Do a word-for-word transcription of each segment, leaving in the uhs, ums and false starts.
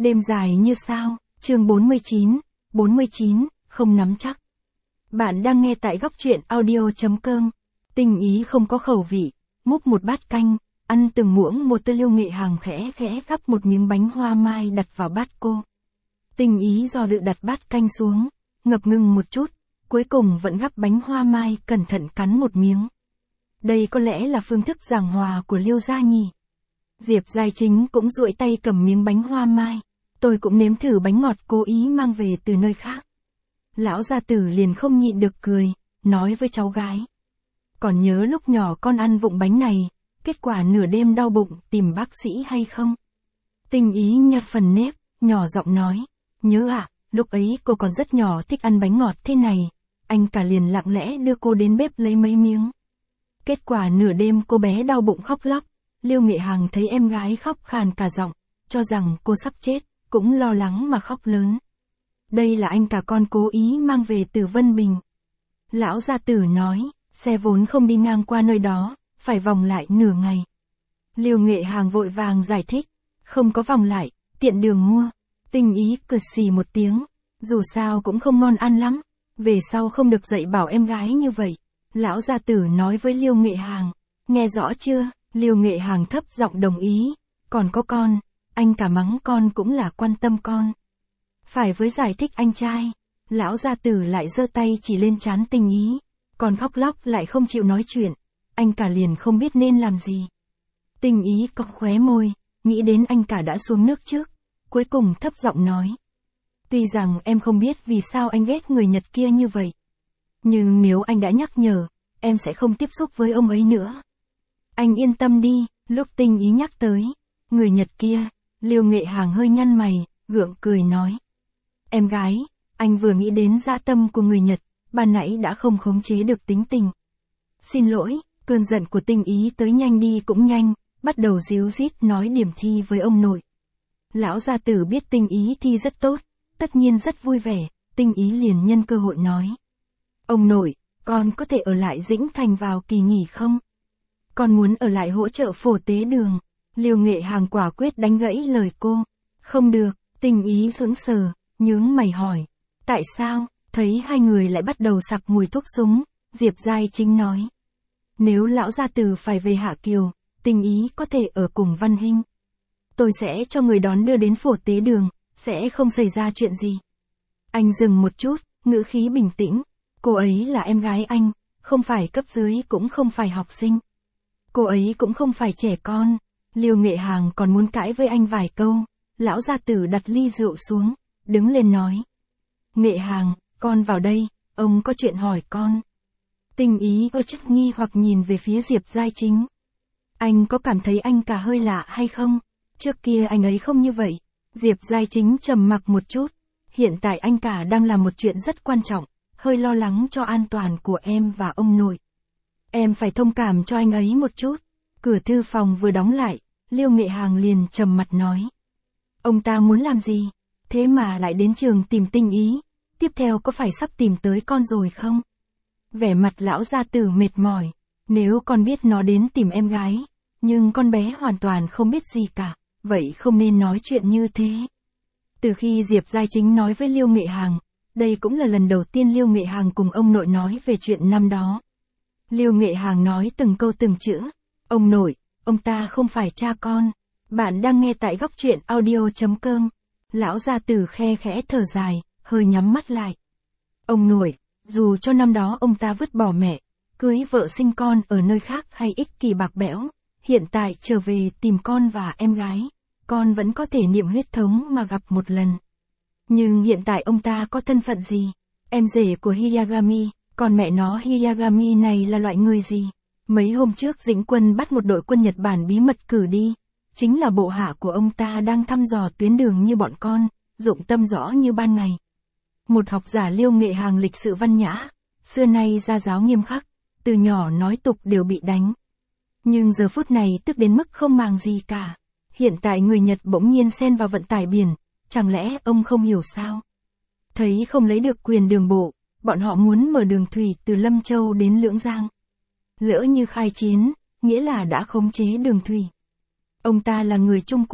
Đêm dài như sao, chương bốn mươi chín, bốn mươi chín, không nắm chắc. Bạn đang nghe tại góc truyện audio.com. Tình ý không có khẩu vị, múc một bát canh, ăn từng muỗng một tơ Liêu Nghệ Hàng khẽ khẽ gắp một miếng bánh hoa mai đặt vào bát cô. Tình ý do dự đặt bát canh xuống, ngập ngừng một chút, cuối cùng vẫn gắp bánh hoa mai cẩn thận cắn một miếng. Đây có lẽ là phương thức giảng hòa của Liêu gia nhỉ. Diệp Giai Chính cũng duỗi tay cầm miếng bánh hoa mai. Tôi cũng nếm thử bánh ngọt cố ý mang về từ nơi khác. Lão gia tử liền không nhịn được cười, nói với cháu gái. Còn nhớ lúc nhỏ con ăn vụng bánh này, kết quả nửa đêm đau bụng tìm bác sĩ hay không? Tình ý nhặt phần nếp, nhỏ giọng nói. Nhớ ạ, à, lúc ấy cô còn rất nhỏ thích ăn bánh ngọt thế này. Anh cả liền lặng lẽ đưa cô đến bếp lấy mấy miếng. Kết quả nửa đêm cô bé đau bụng khóc lóc. Liêu Nghệ Hàng thấy em gái khóc khàn cả giọng, cho rằng cô sắp chết, cũng lo lắng mà khóc lớn. Đây là anh cả con cố ý mang về từ Vân Bình. Lão gia tử nói, xe vốn không đi ngang qua nơi đó, phải vòng lại nửa ngày. Liêu Nghệ Hàng vội vàng giải thích, không có vòng lại, tiện đường mua. Tình ý cười xì một tiếng, dù sao cũng không ngon ăn lắm, về sau không được dạy bảo em gái như vậy. Lão gia tử nói với Liêu Nghệ Hàng, nghe rõ chưa? Liêu Nghệ Hàng thấp giọng đồng ý, còn có con, anh cả mắng con cũng là quan tâm con. Phải với giải thích anh trai, lão gia tử lại giơ tay chỉ lên trán tình ý, còn khóc lóc lại không chịu nói chuyện, anh cả liền không biết nên làm gì. Tình ý cong khóe môi, nghĩ đến anh cả đã xuống nước trước, cuối cùng thấp giọng nói. Tuy rằng em không biết vì sao anh ghét người Nhật kia như vậy, nhưng nếu anh đã nhắc nhở, em sẽ không tiếp xúc với ông ấy nữa. Anh yên tâm đi, lúc tình ý nhắc tới, người Nhật kia, Liêu Nghệ Hàng hơi nhăn mày, gượng cười nói. Em gái, anh vừa nghĩ đến dã tâm của người Nhật, ban nãy đã không khống chế được tính tình. Xin lỗi, cơn giận của tình ý tới nhanh đi cũng nhanh, bắt đầu díu dít nói điểm thi với ông nội. Lão gia tử biết tình ý thi rất tốt, tất nhiên rất vui vẻ, tình ý liền nhân cơ hội nói. Ông nội, con có thể ở lại Dĩnh Thành vào kỳ nghỉ không? Con muốn ở lại hỗ trợ phổ tế đường. Liêu Nghệ Hàng quả quyết đánh gãy lời cô. Không được, tình ý sững sờ, nhướng mày hỏi. Tại sao? Thấy hai người lại bắt đầu sặc mùi thuốc súng, Diệp Giai Chính nói. Nếu lão gia tử phải về Hạ Kiều, tình ý có thể ở cùng Văn Hinh. Tôi sẽ cho người đón đưa đến phổ tế đường, sẽ không xảy ra chuyện gì. Anh dừng một chút, ngữ khí bình tĩnh. Cô ấy là em gái anh, không phải cấp dưới cũng không phải học sinh. Cô ấy cũng không phải trẻ con. Liêu Nghệ Hàng còn muốn cãi với anh vài câu, lão gia tử đặt ly rượu xuống, đứng lên nói. Nghệ Hàng, con vào đây, ông có chuyện hỏi con. Tình ý có chút nghi hoặc nhìn về phía Diệp Giai Chính. Anh có cảm thấy anh cả hơi lạ hay không? Trước kia anh ấy không như vậy. Diệp Giai Chính trầm mặc một chút, hiện tại anh cả đang làm một chuyện rất quan trọng, hơi lo lắng cho an toàn của em và ông nội. Em phải thông cảm cho anh ấy một chút. Cửa thư phòng vừa đóng lại, Liêu Nghệ Hàng liền trầm mặt nói. Ông ta muốn làm gì? Thế mà lại đến trường tìm tình ý. Tiếp theo có phải sắp tìm tới con rồi không? Vẻ mặt lão gia tử mệt mỏi. Nếu con biết nó đến tìm em gái, nhưng con bé hoàn toàn không biết gì cả, vậy không nên nói chuyện như thế. Từ khi Diệp Giai Chính nói với Liêu Nghệ Hàng, đây cũng là lần đầu tiên Liêu Nghệ Hàng cùng ông nội nói về chuyện năm đó. Liêu Nghệ Hàng nói từng câu từng chữ. Ông nội, ông ta không phải cha con. Bạn đang nghe tại góc truyện audio.com. Lão gia tử khe khẽ thở dài, hơi nhắm mắt lại. Ông nội, dù cho năm đó ông ta vứt bỏ mẹ, cưới vợ sinh con ở nơi khác hay ích kỷ bạc bẽo, hiện tại trở về tìm con và em gái, con vẫn có thể niệm huyết thống mà gặp một lần. Nhưng hiện tại ông ta có thân phận gì? Em rể của Hiyagami, còn mẹ nó Hiyagami này là loại người gì? Mấy hôm trước Dĩnh Quân bắt một đội quân Nhật Bản bí mật cử đi. Chính là bộ hạ của ông ta đang thăm dò tuyến đường như bọn con, dụng tâm rõ như ban ngày. Một học giả Liêu Nghệ Hàng lịch sự văn nhã, xưa nay gia giáo nghiêm khắc, từ nhỏ nói tục đều bị đánh. Nhưng giờ phút này tức đến mức không màng gì cả. Hiện tại người Nhật bỗng nhiên xen vào vận tải biển, chẳng lẽ ông không hiểu sao? Thấy không lấy được quyền đường bộ, bọn họ muốn mở đường thủy từ Lâm Châu đến Lưỡng Giang. Lỡ như khai chiến, nghĩa là đã khống chế đường thủy. Ông ta là người Trung Quốc,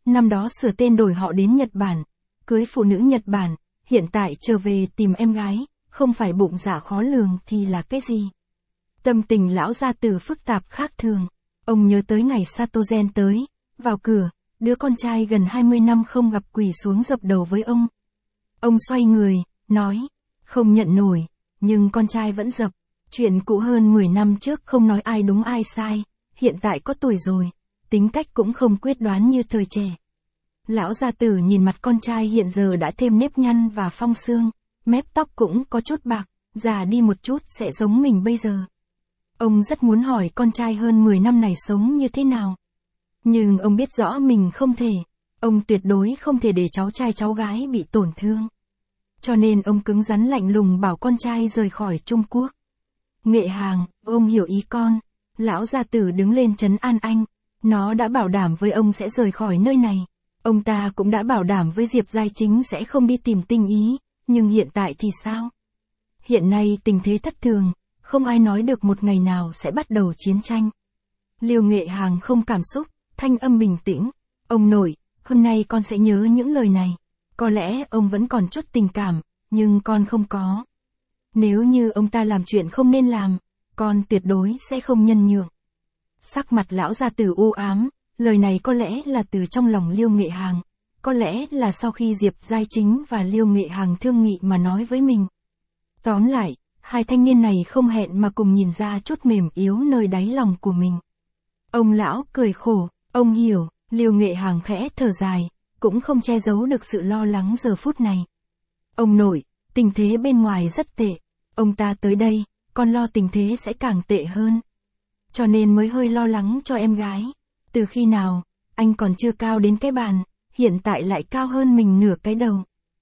năm đó sửa tên đổi họ đến Nhật Bản, cưới phụ nữ Nhật Bản, hiện tại trở về tìm em gái, không phải bụng dạ khó lường thì là cái gì? Tâm tình lão gia tử phức tạp khác thường. Ông nhớ tới ngày Satogen tới, vào cửa, đứa con trai gần hai mươi năm không gặp quỳ xuống dập đầu với ông. Ông xoay người, nói, không nhận nổi, nhưng con trai vẫn dập. Chuyện cũ hơn mười năm trước không nói ai đúng ai sai, hiện tại có tuổi rồi, tính cách cũng không quyết đoán như thời trẻ. Lão gia tử nhìn mặt con trai hiện giờ đã thêm nếp nhăn và phong sương, mép tóc cũng có chút bạc, già đi một chút sẽ giống mình bây giờ. Ông rất muốn hỏi con trai hơn mười năm này sống như thế nào. Nhưng ông biết rõ mình không thể, ông tuyệt đối không thể để cháu trai cháu gái bị tổn thương. Cho nên ông cứng rắn lạnh lùng bảo con trai rời khỏi Trung Quốc. Nghệ Hàng, ông hiểu ý con. Lão gia tử đứng lên trấn an anh. Nó đã bảo đảm với ông sẽ rời khỏi nơi này. Ông ta cũng đã bảo đảm với Diệp Giai Chính sẽ không đi tìm Tinh Ý. Nhưng hiện tại thì sao? Hiện nay tình thế thất thường, không ai nói được một ngày nào sẽ bắt đầu chiến tranh. Liêu Nghệ Hàng không cảm xúc, thanh âm bình tĩnh. Ông nội, hôm nay con sẽ nhớ những lời này. Có lẽ ông vẫn còn chút tình cảm, nhưng con không có. Nếu như ông ta làm chuyện không nên làm, con tuyệt đối sẽ không nhân nhượng. Sắc mặt lão gia tử u ám, lời này có lẽ là từ trong lòng Liêu Nghệ Hàng, có lẽ là sau khi Diệp Giai Chính và Liêu Nghệ Hàng thương nghị mà nói với mình. Tóm lại, hai thanh niên này không hẹn mà cùng nhìn ra chút mềm yếu nơi đáy lòng của mình. Ông lão cười khổ, ông hiểu, Liêu Nghệ Hàng khẽ thở dài, cũng không che giấu được sự lo lắng giờ phút này. Ông nội, tình thế bên ngoài rất tệ, ông ta tới đây, con lo tình thế sẽ càng tệ hơn. Cho nên mới hơi lo lắng cho em gái. Từ khi nào, anh còn chưa cao đến cái bàn, hiện tại lại cao hơn mình nửa cái đầu.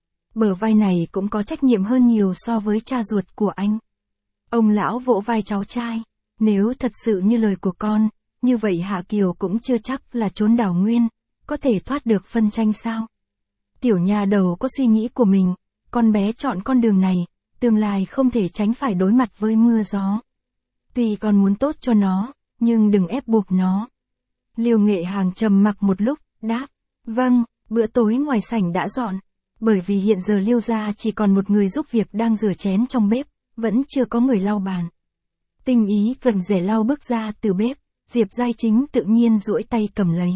Bờ vai này cũng có trách nhiệm hơn nhiều so với cha ruột của anh. Ông lão vỗ vai cháu trai, nếu thật sự như lời của con, như vậy Hạ Kiều cũng chưa chắc là trốn đảo nguyên, có thể thoát được phân tranh sao? Tiểu nhà đầu có suy nghĩ của mình, con bé chọn con đường này, tương lai không thể tránh phải đối mặt với mưa gió. Tuy con muốn tốt cho nó, nhưng đừng ép buộc nó. Liêu Nghệ Hàng trầm mặc một lúc, đáp, vâng, bữa tối ngoài sảnh đã dọn. Bởi vì hiện giờ Liêu gia chỉ còn một người giúp việc đang rửa chén trong bếp, vẫn chưa có người lau bàn. Tinh Ý cầm rẻ lau bước ra từ bếp, Diệp Giai Chính tự nhiên duỗi tay cầm lấy.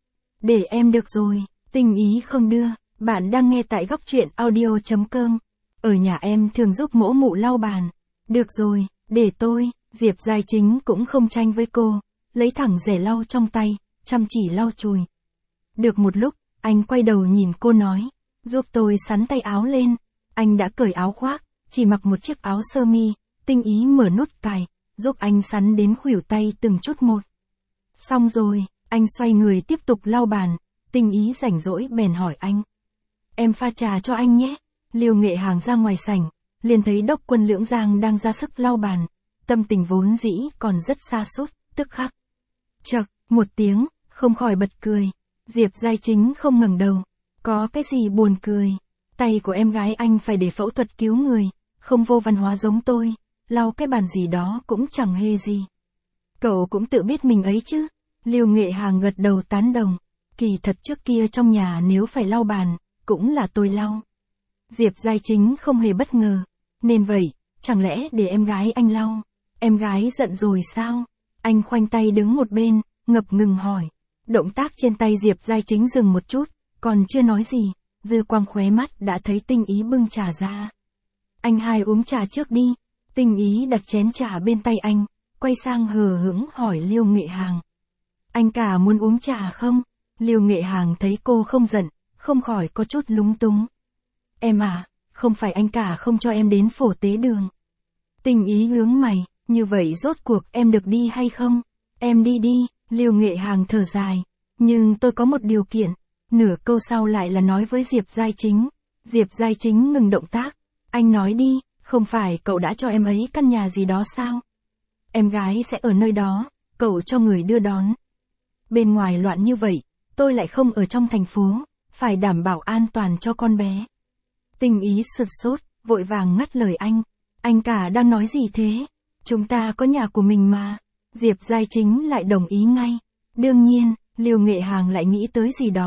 Để em được rồi, Tinh Ý không đưa, bạn đang nghe tại góc truyện audio chấm com. Ở nhà em thường giúp mỗ mụ lau bàn. Được rồi, để tôi, Diệp Giai Chính cũng không tranh với cô, lấy thẳng rẻ lau trong tay, chăm chỉ lau chùi. Được một lúc, anh quay đầu nhìn cô nói, giúp tôi sắn tay áo lên. Anh đã cởi áo khoác, chỉ mặc một chiếc áo sơ mi, Tinh Ý mở nút cài, giúp anh sắn đến khuỷu tay từng chút một. Xong rồi, anh xoay người tiếp tục lau bàn, Tinh Ý rảnh rỗi bèn hỏi anh. Em pha trà cho anh nhé. Liêu Nghệ Hàng ra ngoài sảnh, liền thấy Đốc Quân Lưỡng Giang đang ra sức lau bàn, tâm tình vốn dĩ còn rất sa sút, tức khắc. Chậc, một tiếng, không khỏi bật cười. Diệp Giai Chính không ngẩng đầu. Có cái gì buồn cười? Tay của em gái anh phải để phẫu thuật cứu người, không vô văn hóa giống tôi, lau cái bàn gì đó cũng chẳng hề gì. Cậu cũng tự biết mình ấy chứ. Liêu Nghệ Hàng gật đầu tán đồng. Kỳ thật trước kia trong nhà nếu phải lau bàn, cũng là tôi lau. Diệp Giai Chính không hề bất ngờ. Nên vậy, chẳng lẽ để em gái anh lau? Em gái giận rồi sao? Anh khoanh tay đứng một bên, ngập ngừng hỏi. Động tác trên tay Diệp Giai Chính dừng một chút, còn chưa nói gì, dư quang khóe mắt đã thấy Tinh Ý bưng trà ra. Anh hai uống trà trước đi. Tinh Ý đặt chén trà bên tay anh, quay sang hờ hững hỏi Liêu Nghệ Hàng. Anh cả muốn uống trà không? Liêu Nghệ Hàng thấy cô không giận, không khỏi có chút lúng túng. Em à, không phải anh cả không cho em đến phổ tế đường. Tinh Ý nhướng mày, như vậy rốt cuộc em được đi hay không? Em đi đi, Liêu Nghệ Hàng thở dài. Nhưng tôi có một điều kiện. Nửa câu sau lại là nói với Diệp Giai Chính. Diệp Giai Chính ngừng động tác. Anh nói đi, không phải cậu đã cho em ấy căn nhà gì đó sao? Em gái sẽ ở nơi đó, cậu cho người đưa đón. Bên ngoài loạn như vậy, tôi lại không ở trong thành phố, phải đảm bảo an toàn cho con bé. Tinh Ý sửng sốt, vội vàng ngắt lời anh. Anh cả đang nói gì thế? Chúng ta có nhà của mình mà. Diệp Giai Chính lại đồng ý ngay. Đương nhiên, Liêu Nghệ Hàng lại nghĩ tới gì đó,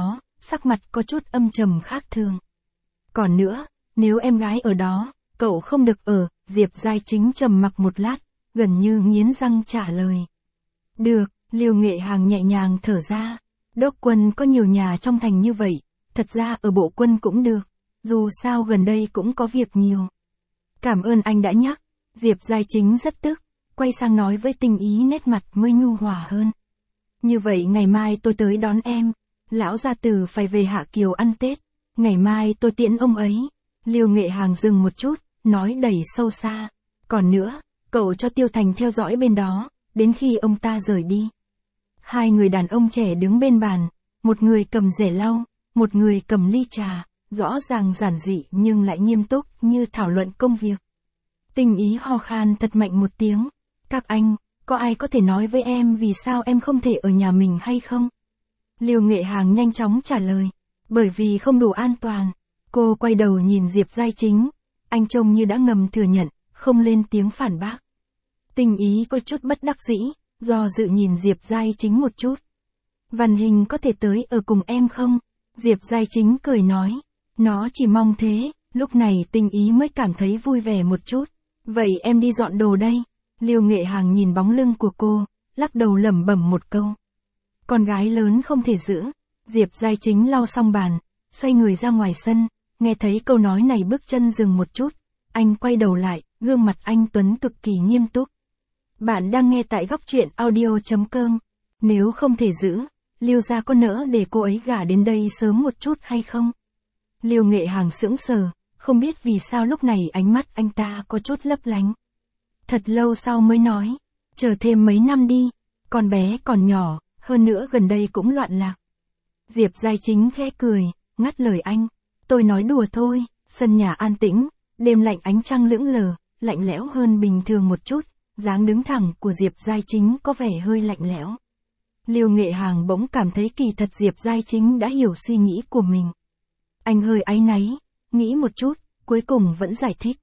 sắc mặt có chút âm trầm khác thường. Còn nữa, nếu em gái ở đó, cậu không được ở, Diệp Giai Chính trầm mặc một lát, gần như nghiến răng trả lời. Được, Liêu Nghệ Hàng nhẹ nhàng thở ra. Đốc Quân có nhiều nhà trong thành như vậy, thật ra ở bộ quân cũng được, dù sao gần đây cũng có việc nhiều. Cảm ơn anh đã nhắc, Diệp Giai Chính rất tức, quay sang nói với Tình Ý nét mặt mới nhu hòa hơn. Như vậy ngày mai tôi tới đón em, lão gia tử phải về Hạ Kiều ăn Tết, ngày mai tôi tiễn ông ấy. Liêu Nghệ Hàng dừng một chút, nói đầy sâu xa. Còn nữa, cậu cho Tiêu Thành theo dõi bên đó, đến khi ông ta rời đi. Hai người đàn ông trẻ đứng bên bàn, một người cầm rẻ lau, một người cầm ly trà, rõ ràng giản dị nhưng lại nghiêm túc như thảo luận công việc. Tình Ý ho khan thật mạnh một tiếng. Các anh, có ai có thể nói với em vì sao em không thể ở nhà mình hay không? Liêu Nghệ Hàng nhanh chóng trả lời. Bởi vì không đủ an toàn. Cô quay đầu nhìn Diệp Giai Chính. Anh trông như đã ngầm thừa nhận, không lên tiếng phản bác. Tình Ý có chút bất đắc dĩ, do dự nhìn Diệp Giai Chính một chút. Văn Hình có thể tới ở cùng em không? Diệp Giai Chính cười nói. Nó chỉ mong thế, lúc này Tình Ý mới cảm thấy vui vẻ một chút. Vậy em đi dọn đồ đây. Liêu Nghệ Hàng nhìn bóng lưng của cô, lắc đầu lẩm bẩm một câu. Con gái lớn không thể giữ. Diệp Giai Chính lau xong bàn, xoay người ra ngoài sân, nghe thấy câu nói này bước chân dừng một chút. Anh quay đầu lại, gương mặt anh Tuấn cực kỳ nghiêm túc. Bạn đang nghe tại góc truyện audio chấm com. Nếu không thể giữ, Liêu gia có nỡ để cô ấy gả đến đây sớm một chút hay không? Liêu Nghệ Hàng sững sờ, không biết vì sao lúc này ánh mắt anh ta có chút lấp lánh. Thật lâu sau mới nói, chờ thêm mấy năm đi, con bé còn nhỏ, hơn nữa gần đây cũng loạn lạc. Diệp Giai Chính khẽ cười, ngắt lời anh, tôi nói đùa thôi. Sân nhà an tĩnh, đêm lạnh ánh trăng lững lờ, lạnh lẽo hơn bình thường một chút, dáng đứng thẳng của Diệp Giai Chính có vẻ hơi lạnh lẽo. Liêu Nghệ Hàng bỗng cảm thấy kỳ thật Diệp Giai Chính đã hiểu suy nghĩ của mình. Anh hơi áy náy, nghĩ một chút, cuối cùng vẫn giải thích.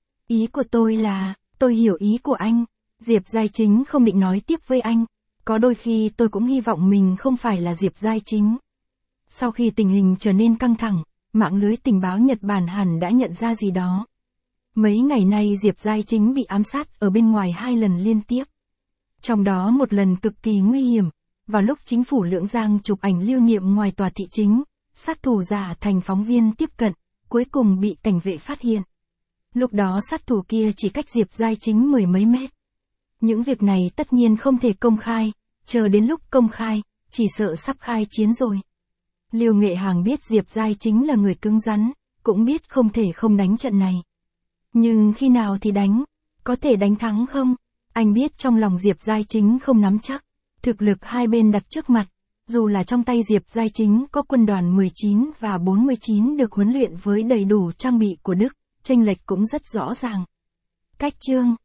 Ý của tôi là, tôi hiểu ý của anh. Diệp Giai Chính không định nói tiếp với anh. Có đôi khi tôi cũng hy vọng mình không phải là Diệp Giai Chính. Sau khi tình hình trở nên căng thẳng, mạng lưới tình báo Nhật Bản hẳn đã nhận ra gì đó. Mấy ngày nay Diệp Giai Chính bị ám sát ở bên ngoài hai lần liên tiếp. Trong đó một lần cực kỳ nguy hiểm, vào lúc chính phủ Lưỡng Giang chụp ảnh lưu niệm ngoài tòa thị chính, sát thủ giả thành phóng viên tiếp cận, cuối cùng bị cảnh vệ phát hiện. Lúc đó sát thủ kia chỉ cách Diệp Giai Chính mười mấy mét. Những việc này tất nhiên không thể công khai, chờ đến lúc công khai, chỉ sợ sắp khai chiến rồi. Liêu Nghệ Hàng biết Diệp Giai Chính là người cứng rắn, cũng biết không thể không đánh trận này. Nhưng khi nào thì đánh, có thể đánh thắng không? Anh biết trong lòng Diệp Giai Chính không nắm chắc, thực lực hai bên đặt trước mặt, dù là trong tay Diệp Giai Chính có quân đoàn mười chín và bốn mươi chín được huấn luyện với đầy đủ trang bị của Đức, chênh lệch cũng rất rõ ràng. Cách chương